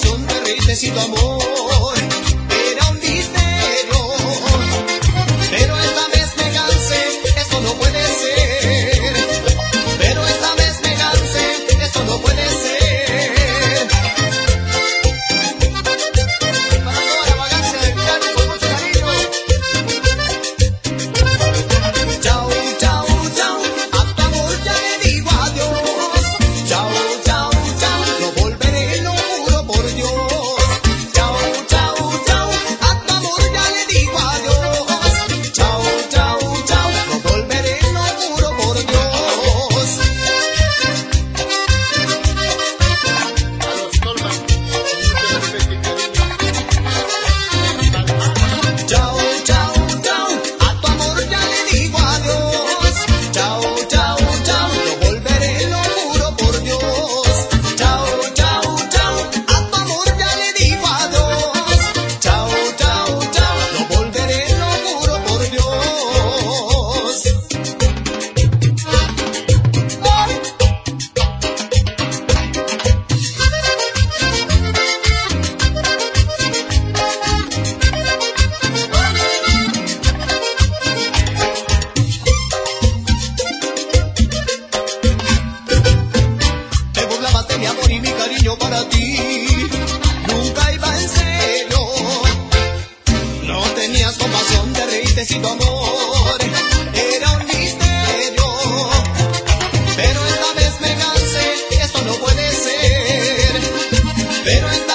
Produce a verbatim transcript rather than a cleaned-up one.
compasión te reíste sin tu amor. Era un misterio, pero esta vez me cansé, esto no puede ser. Pero esta vez me cansé, esto no puede ser. Para toda la vagancia del piano con mucho cariño. Chao, chao, chao, a tu amor ya le digo adiós. Chao, chao, chao, no volveré, lo juro por Dios. Chao, chao, chao, a tu amor ya le digo adiós. Chao, chao, chao, no volveré, lo juro por Dios. Chao, chao, chao, a tu amor ya le digo adiós. Chao, chao, chao, no volveré, lo juro por Dios. Chao, chao, chao, a tu amor ya le digo adiós. Chao, chao, chao, no volveré, lo juro por Dios. Te burlabas de mi amor y mi cariño para ti. Nunca iba en serio. No tenías compasión, te reíste sin tu amor. Era un misterio. Pero esta vez me cansé, esto no puede ser. Pero esta